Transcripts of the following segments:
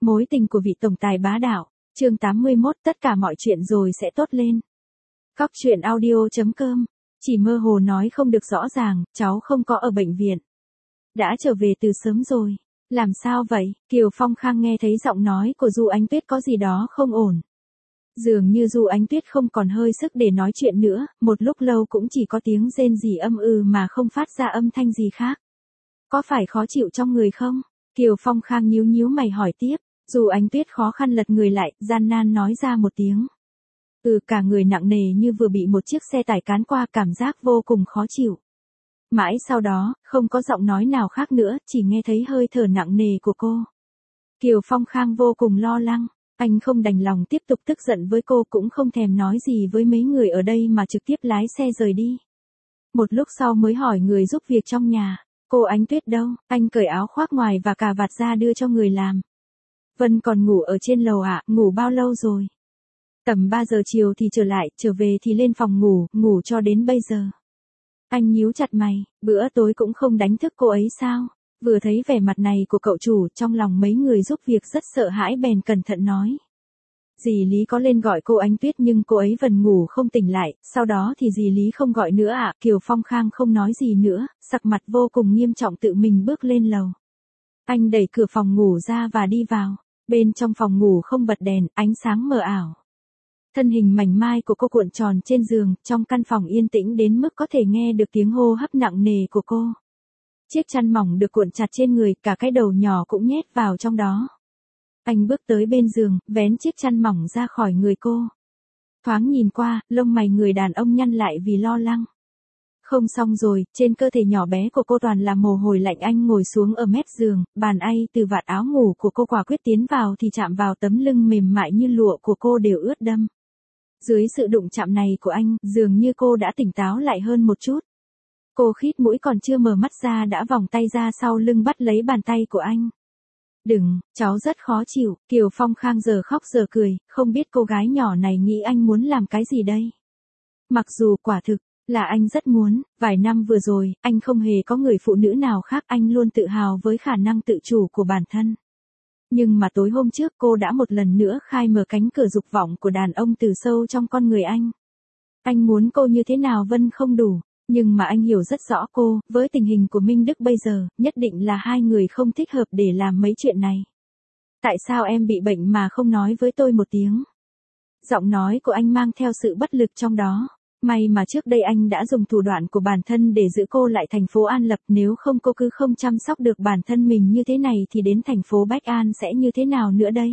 Mối tình của vị tổng tài bá đạo. Chương 81, tất cả mọi chuyện rồi sẽ tốt lên. Cóc truyện audio.com. Chỉ mơ hồ nói không được rõ ràng, cháu không có ở bệnh viện. Đã trở về từ sớm rồi. Làm sao vậy? Kiều Phong Khang nghe thấy giọng nói của Du Ánh Tuyết có gì đó không ổn. Dường như Du Ánh Tuyết không còn hơi sức để nói chuyện nữa, một lúc lâu cũng chỉ có tiếng rên rỉ âm mà không phát ra âm thanh gì khác. Có phải khó chịu trong người không? Kiều Phong Khang nhíu nhíu mày hỏi tiếp. Du Ánh Tuyết khó khăn lật người lại, gian nan nói ra một tiếng. Cả người nặng nề như vừa bị một chiếc xe tải cán qua, cảm giác vô cùng khó chịu. Mãi sau đó, không có giọng nói nào khác nữa, chỉ nghe thấy hơi thở nặng nề của cô. Kiều Phong Khang vô cùng lo lắng, anh không đành lòng tiếp tục tức giận với cô, cũng không thèm nói gì với mấy người ở đây mà trực tiếp lái xe rời đi. Một lúc sau mới hỏi người giúp việc trong nhà, cô Ánh Tuyết đâu? Anh cởi áo khoác ngoài và cà vạt ra đưa cho người làm. Vân còn ngủ ở trên lầu ạ, ngủ bao lâu rồi? Tầm 3 giờ chiều thì trở về thì lên phòng ngủ cho đến bây giờ. Anh nhíu chặt mày, bữa tối cũng không đánh thức cô ấy sao? Vừa thấy vẻ mặt này của cậu chủ, trong lòng mấy người giúp việc rất sợ hãi bèn cẩn thận nói. Dì Lý có lên gọi cô Ánh Tuyết nhưng cô ấy vẫn ngủ không tỉnh lại, sau đó thì dì Lý không gọi nữa ạ. Kiều Phong Khang không nói gì nữa, sắc mặt vô cùng nghiêm trọng tự mình bước lên lầu. Anh đẩy cửa phòng ngủ ra và đi vào. Bên trong phòng ngủ không bật đèn, ánh sáng mờ ảo. Thân hình mảnh mai của cô cuộn tròn trên giường, trong căn phòng yên tĩnh đến mức có thể nghe được tiếng hô hấp nặng nề của cô. Chiếc chăn mỏng được cuộn chặt trên người, cả cái đầu nhỏ cũng nhét vào trong đó. Anh bước tới bên giường, vén chiếc chăn mỏng ra khỏi người cô. Thoáng nhìn qua, lông mày người đàn ông nhăn lại vì lo lắng. Không xong rồi, trên cơ thể nhỏ bé của cô toàn là mồ hôi lạnh. Anh ngồi xuống ở mép giường, bàn tay từ vạt áo ngủ của cô quả quyết tiến vào thì chạm vào tấm lưng mềm mại như lụa của cô đều ướt đẫm. Dưới sự đụng chạm này của anh, dường như cô đã tỉnh táo lại hơn một chút. Cô khít mũi còn chưa mở mắt ra đã vòng tay ra sau lưng bắt lấy bàn tay của anh. Đừng, cháu rất khó chịu. Kiều Phong Khang giờ khóc giờ cười, không biết cô gái nhỏ này nghĩ anh muốn làm cái gì đây. Mặc dù quả thực là anh rất muốn, vài năm vừa rồi, anh không hề có người phụ nữ nào khác, anh luôn tự hào với khả năng tự chủ của bản thân. Nhưng mà tối hôm trước cô đã một lần nữa khai mở cánh cửa dục vọng của đàn ông từ sâu trong con người anh. Anh muốn cô như thế nào Vân không đủ, nhưng mà anh hiểu rất rõ cô, với tình hình của Minh Đức bây giờ, nhất định là hai người không thích hợp để làm mấy chuyện này. Tại sao em bị bệnh mà không nói với tôi một tiếng? Giọng nói của anh mang theo sự bất lực trong đó. May mà trước đây anh đã dùng thủ đoạn của bản thân để giữ cô lại thành phố An Lập, nếu không cô cứ không chăm sóc được bản thân mình như thế này thì đến thành phố Bách An sẽ như thế nào nữa đây?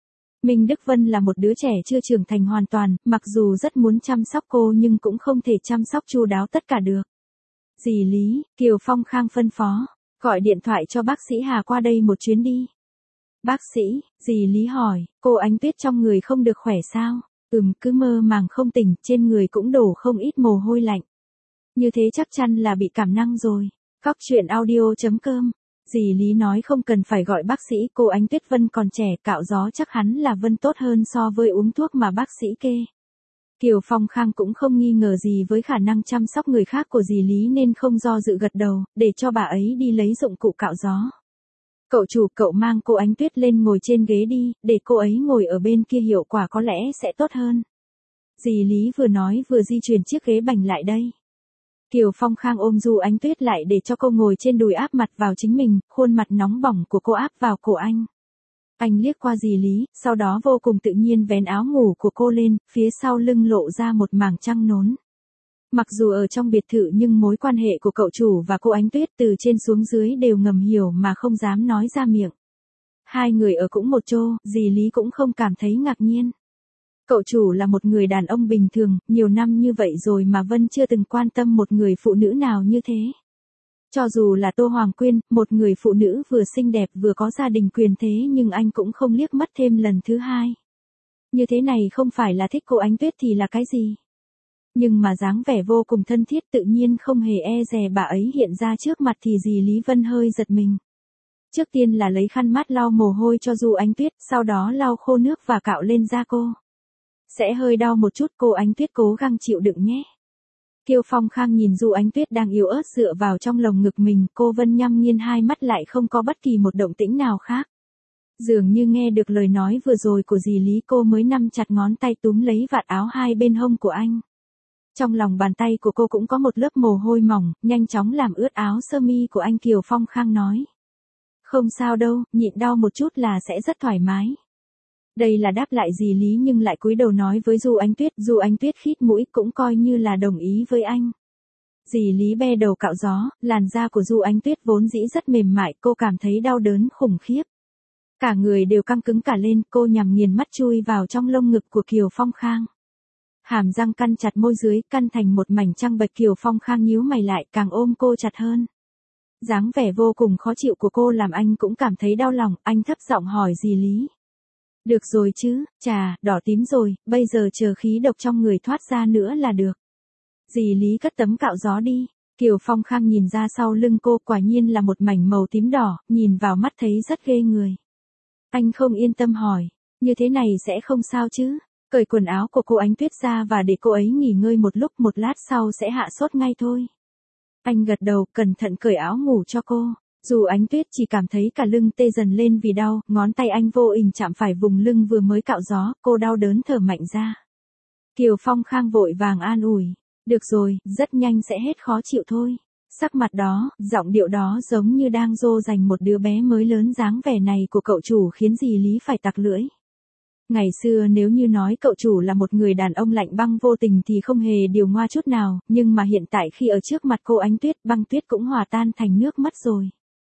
Minh Đức Vân là một đứa trẻ chưa trưởng thành hoàn toàn, mặc dù rất muốn chăm sóc cô nhưng cũng không thể chăm sóc chu đáo tất cả được. Dì Lý, Kiều Phong Khang phân phó, gọi điện thoại cho bác sĩ Hà qua đây một chuyến đi. Bác sĩ, dì Lý hỏi, cô Ánh Tuyết trong người không được khỏe sao? Cứ mơ màng không tỉnh, trên người cũng đổ không ít mồ hôi lạnh. Như thế chắc chắn là bị cảm năng rồi. Cóc truyện audio.com. Dì Lý nói không cần phải gọi bác sĩ, cô Ánh Tuyết Vân còn trẻ, cạo gió chắc hắn là Vân tốt hơn so với uống thuốc mà bác sĩ kê. Kiều Phong Khang cũng không nghi ngờ gì với khả năng chăm sóc người khác của dì Lý nên không do dự gật đầu, để cho bà ấy đi lấy dụng cụ cạo gió. Cậu chủ, cậu mang cô Ánh Tuyết lên ngồi trên ghế đi, để cô ấy ngồi ở bên kia hiệu quả có lẽ sẽ tốt hơn. Dì Lý vừa nói vừa di chuyển chiếc ghế bành lại đây. Kiều Phong Khang ôm Du Ánh Tuyết lại để cho cô ngồi trên đùi áp mặt vào chính mình, khuôn mặt nóng bỏng của cô áp vào cổ anh. Anh liếc qua dì Lý, sau đó vô cùng tự nhiên vén áo ngủ của cô lên, phía sau lưng lộ ra một mảng trăng nón. Mặc dù ở trong biệt thự nhưng mối quan hệ của cậu chủ và cô Ánh Tuyết từ trên xuống dưới đều ngầm hiểu mà không dám nói ra miệng. Hai người ở cũng một chỗ, dì Lý cũng không cảm thấy ngạc nhiên. Cậu chủ là một người đàn ông bình thường, nhiều năm như vậy rồi mà Vân chưa từng quan tâm một người phụ nữ nào như thế. Cho dù là Tô Hoàng Quyên, một người phụ nữ vừa xinh đẹp vừa có gia đình quyền thế nhưng anh cũng không liếc mắt thêm lần thứ hai. Như thế này không phải là thích cô Ánh Tuyết thì là cái gì? Nhưng mà dáng vẻ vô cùng thân thiết tự nhiên không hề e dè bà ấy hiện ra trước mặt thì dì Lý Vân hơi giật mình. Trước tiên là lấy khăn mát lau mồ hôi cho Du Ánh Tuyết, sau đó lau khô nước và cạo lên da cô. Sẽ hơi đau một chút, cô Ánh Tuyết cố gắng chịu đựng nhé. Kiều Phong Khang nhìn Du Ánh Tuyết đang yếu ớt dựa vào trong lồng ngực mình, cô Vân nhăm nghiền hai mắt lại không có bất kỳ một động tĩnh nào khác. Dường như nghe được lời nói vừa rồi của dì Lý, cô mới nắm chặt ngón tay túm lấy vạt áo hai bên hông của anh. Trong lòng bàn tay của cô cũng có một lớp mồ hôi mỏng, nhanh chóng làm ướt áo sơ mi của anh. Kiều Phong Khang nói. Không sao đâu, nhịn đau một chút là sẽ rất thoải mái. Đây là đáp lại dì Lý nhưng lại cúi đầu nói với Du Ánh Tuyết. Du Ánh Tuyết khít mũi cũng coi như là đồng ý với anh. Dì Lý be đầu cạo gió, làn da của Du Ánh Tuyết vốn dĩ rất mềm mại, cô cảm thấy đau đớn khủng khiếp. Cả người đều căng cứng cả lên, cô nhằm nghiền mắt chui vào trong lông ngực của Kiều Phong Khang. Hàm răng căn chặt môi dưới, căn thành một mảnh trăng bệch. Kiều Phong Khang nhíu mày lại, càng ôm cô chặt hơn. Dáng vẻ vô cùng khó chịu của cô làm anh cũng cảm thấy đau lòng, anh thấp giọng hỏi dì Lý. Được rồi chứ, chà, đỏ tím rồi, bây giờ chờ khí độc trong người thoát ra nữa là được. Dì Lý cất tấm cạo gió đi. Kiều Phong Khang nhìn ra sau lưng cô, quả nhiên là một mảnh màu tím đỏ, nhìn vào mắt thấy rất ghê người. Anh không yên tâm hỏi, như thế này sẽ không sao chứ? Cởi quần áo của cô Ánh Tuyết ra và để cô ấy nghỉ ngơi một lúc, một lát sau sẽ hạ sốt ngay thôi. Anh gật đầu, cẩn thận cởi áo ngủ cho cô. Dù Ánh Tuyết chỉ cảm thấy cả lưng tê dần lên vì đau, ngón tay anh vô tình chạm phải vùng lưng vừa mới cạo gió, cô đau đớn thở mạnh ra. Kiều Phong Khang vội vàng an ủi. Được rồi, rất nhanh sẽ hết khó chịu thôi. Sắc mặt đó, giọng điệu đó giống như đang dỗ dành một đứa bé mới lớn. Dáng vẻ này của cậu chủ khiến dì Lý phải tặc lưỡi. Ngày xưa nếu như nói cậu chủ là một người đàn ông lạnh băng vô tình thì không hề điều ngoa chút nào, nhưng mà hiện tại khi ở trước mặt cô Ánh Tuyết, băng tuyết cũng hòa tan thành nước mắt rồi.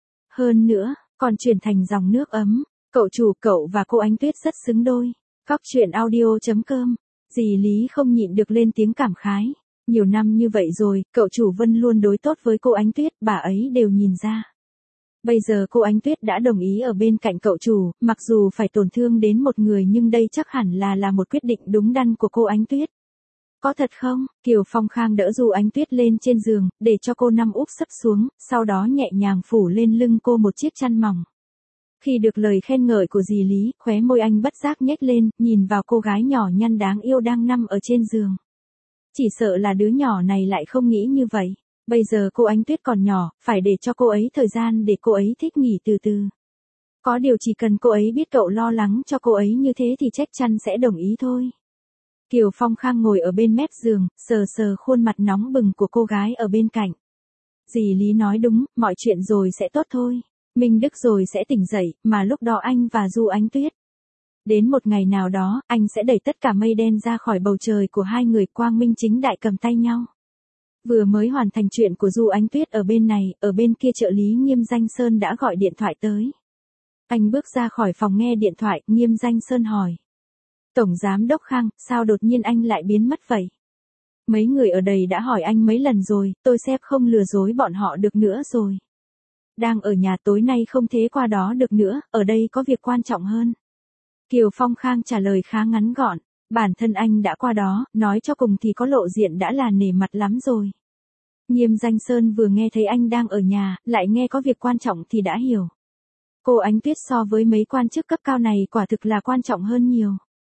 Hơn nữa, còn chuyển thành dòng nước ấm. Cậu chủ, cậu và cô Ánh Tuyết rất xứng đôi. Cóc truyện audio.com. Dì Lý không nhịn được lên tiếng cảm khái. Nhiều năm như vậy rồi, cậu chủ Vân luôn đối tốt với cô Ánh Tuyết, bà ấy đều nhìn ra. Bây giờ cô Ánh Tuyết đã đồng ý ở bên cạnh cậu chủ, mặc dù phải tổn thương đến một người nhưng đây chắc hẳn là một quyết định đúng đắn của cô Ánh Tuyết. Có thật không? Kiều Phong Khang đỡ Du Ánh Tuyết lên trên giường, để cho cô nằm úp sấp xuống, sau đó nhẹ nhàng phủ lên lưng cô một chiếc chăn mỏng. Khi được lời khen ngợi của dì Lý, khóe môi anh bất giác nhếch lên, nhìn vào cô gái nhỏ nhắn đáng yêu đang nằm ở trên giường. Chỉ sợ là đứa nhỏ này lại không nghĩ như vậy. Bây giờ cô Ánh Tuyết còn nhỏ, phải để cho cô ấy thời gian để cô ấy thích nghỉ từ từ. Có điều chỉ cần cô ấy biết cậu lo lắng cho cô ấy như thế thì chắc chắn sẽ đồng ý thôi. Kiều Phong Khang ngồi ở bên mép giường, sờ sờ khuôn mặt nóng bừng của cô gái ở bên cạnh. Dì Lý nói đúng, mọi chuyện rồi sẽ tốt thôi. Minh Đức rồi sẽ tỉnh dậy, mà lúc đó anh và Du Ánh Tuyết. Đến một ngày nào đó, anh sẽ đẩy tất cả mây đen ra khỏi bầu trời của hai người, quang minh chính đại cầm tay nhau. Vừa mới hoàn thành chuyện của Du Ánh Tuyết ở bên này, ở bên kia trợ lý Nghiêm Danh Sơn đã gọi điện thoại tới. Anh bước ra khỏi phòng nghe điện thoại, Nghiêm Danh Sơn hỏi. Tổng Giám Đốc Khang, sao đột nhiên anh lại biến mất vậy? Mấy người ở đây đã hỏi anh mấy lần rồi, tôi sếp không lừa dối bọn họ được nữa rồi. Đang ở nhà, tối nay không thể qua đó được nữa, ở đây có việc quan trọng hơn. Kiều Phong Khang trả lời khá ngắn gọn. Bản thân anh đã qua đó, nói cho cùng thì có lộ diện đã là nể mặt lắm rồi. Nghiêm Danh Sơn vừa nghe thấy anh đang ở nhà, lại nghe có việc quan trọng thì đã hiểu. Cô Ánh Tuyết so với mấy quan chức cấp cao này quả thực là quan trọng hơn nhiều.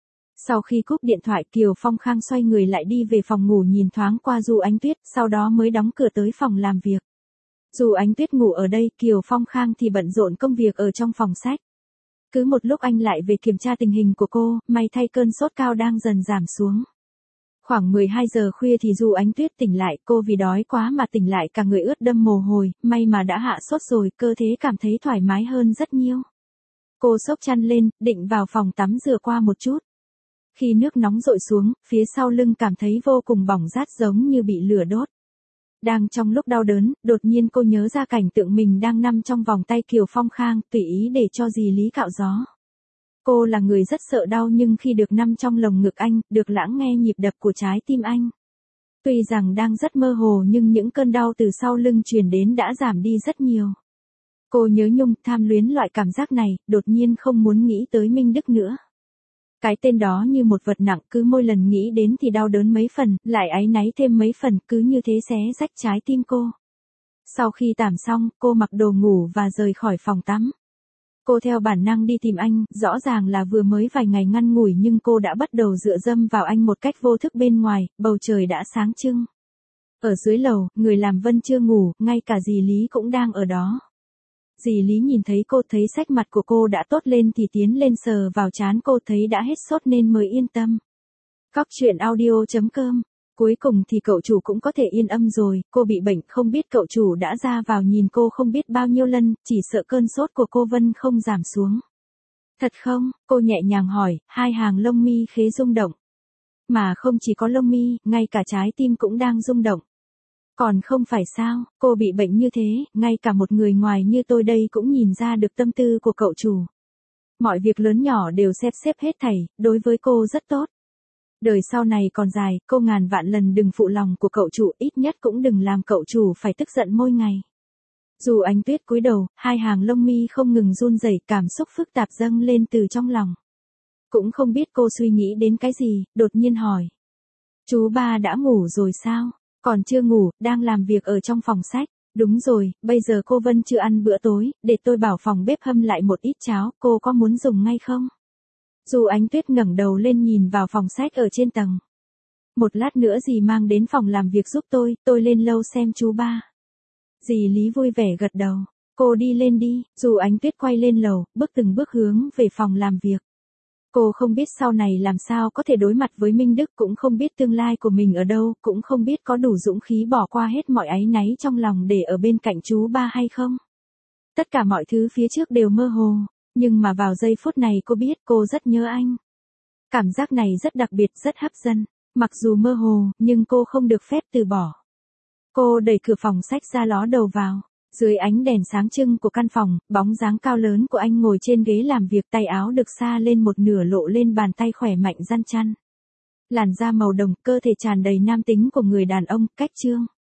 Sau khi cúp điện thoại, Kiều Phong Khang xoay người lại đi về phòng ngủ, nhìn thoáng qua Du Ánh Tuyết, sau đó mới đóng cửa tới phòng làm việc. Du Ánh Tuyết ngủ ở đây, Kiều Phong Khang thì bận rộn công việc ở trong phòng sách. Cứ một lúc anh lại về kiểm tra tình hình của cô, may thay cơn sốt cao đang dần giảm xuống. Khoảng 12 giờ khuya thì Du Ánh Tuyết tỉnh lại, cô vì đói quá mà tỉnh lại cả người ướt đẫm mồ hôi, may mà đã hạ sốt rồi, cơ thể cảm thấy thoải mái hơn rất nhiều. Cô xốc chăn lên, định vào phòng tắm rửa qua một chút. Khi nước nóng dội xuống, phía sau lưng cảm thấy vô cùng bỏng rát giống như bị lửa đốt. Đang trong lúc đau đớn, đột nhiên cô nhớ ra cảnh tượng mình đang nằm trong vòng tay Kiều Phong Khang, tùy ý để cho dì Lý cạo gió. Cô là người rất sợ đau nhưng khi được nằm trong lồng ngực anh, được lắng nghe nhịp đập của trái tim anh. Tuy rằng đang rất mơ hồ nhưng những cơn đau từ sau lưng truyền đến đã giảm đi rất nhiều. Cô nhớ nhung, tham luyến loại cảm giác này, đột nhiên không muốn nghĩ tới Minh Đức nữa. Cái tên đó như một vật nặng, cứ mỗi lần nghĩ đến thì đau đớn mấy phần, lại áy náy thêm mấy phần, cứ như thế xé rách trái tim cô. Sau khi tắm xong, cô mặc đồ ngủ và rời khỏi phòng tắm. Cô theo bản năng đi tìm anh, rõ ràng là vừa mới vài ngày ngắn ngủi nhưng cô đã bắt đầu dựa dẫm vào anh một cách vô thức. Bên ngoài, bầu trời đã sáng trưng. Ở dưới lầu, người làm Vân chưa ngủ, ngay cả dì Lý cũng đang ở đó. Dì Lý nhìn thấy cô, thấy sắc mặt của cô đã tốt lên thì tiến lên sờ vào trán cô, thấy đã hết sốt nên mới yên tâm. Cóc truyện audio.com. Cuối cùng thì cậu chủ cũng có thể yên âm rồi, cô bị bệnh không biết cậu chủ đã ra vào nhìn cô không biết bao nhiêu lần, chỉ sợ cơn sốt của cô Vân không giảm xuống. Thật không? Cô nhẹ nhàng hỏi, hai hàng lông mi khế rung động. Mà không chỉ có lông mi, ngay cả trái tim cũng đang rung động. Còn không phải sao, cô bị bệnh như thế, ngay cả một người ngoài như tôi đây cũng nhìn ra được tâm tư của cậu chủ. Mọi việc lớn nhỏ đều xếp hết thảy, đối với cô rất tốt. Đời sau này còn dài, cô ngàn vạn lần đừng phụ lòng của cậu chủ, ít nhất cũng đừng làm cậu chủ phải tức giận mỗi ngày. Dù Ánh Tuyết cúi đầu, hai hàng lông mi không ngừng run rẩy, cảm xúc phức tạp dâng lên từ trong lòng. Cũng không biết cô suy nghĩ đến cái gì, đột nhiên hỏi. Chú ba đã ngủ rồi sao? Còn chưa ngủ, đang làm việc ở trong phòng sách. Đúng rồi, bây giờ cô Vân chưa ăn bữa tối, để tôi bảo phòng bếp hâm lại một ít cháo, cô có muốn dùng ngay không? Dù Ánh Tuyết ngẩng đầu lên nhìn vào phòng sách ở trên tầng. Một lát nữa dì mang đến phòng làm việc giúp tôi lên lâu xem chú ba. Dì Lý vui vẻ gật đầu. Cô đi lên đi, dù Ánh Tuyết quay lên lầu, bước từng bước hướng về phòng làm việc. Cô không biết sau này làm sao có thể đối mặt với Minh Đức, cũng không biết tương lai của mình ở đâu, cũng không biết có đủ dũng khí bỏ qua hết mọi áy náy trong lòng để ở bên cạnh chú ba hay không. Tất cả mọi thứ phía trước đều mơ hồ, nhưng mà vào giây phút này cô biết cô rất nhớ anh. Cảm giác này rất đặc biệt, rất hấp dẫn, mặc dù mơ hồ, nhưng cô không được phép từ bỏ. Cô đẩy cửa phòng sách ra ló đầu vào. Dưới ánh đèn sáng trưng của căn phòng, bóng dáng cao lớn của anh ngồi trên ghế làm việc, tay áo được xa lên một nửa lộ lên bàn tay khỏe mạnh răn chăn. Làn da màu đồng, cơ thể tràn đầy nam tính của người đàn ông, cách trương.